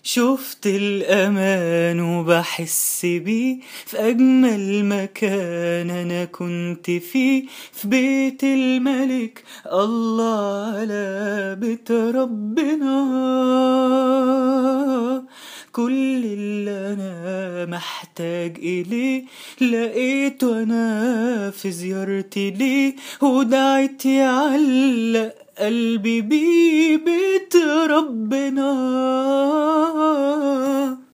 شفت الأمان وبحس بيه في أجمل مكان أنا كنت فيه، في بيت الملك الله على بيت ربنا. كل اللي أنا محتاج إليه لقيته أنا في زيارتي ليه، ودعيت يعلق قلبي بيه بيت ربنا.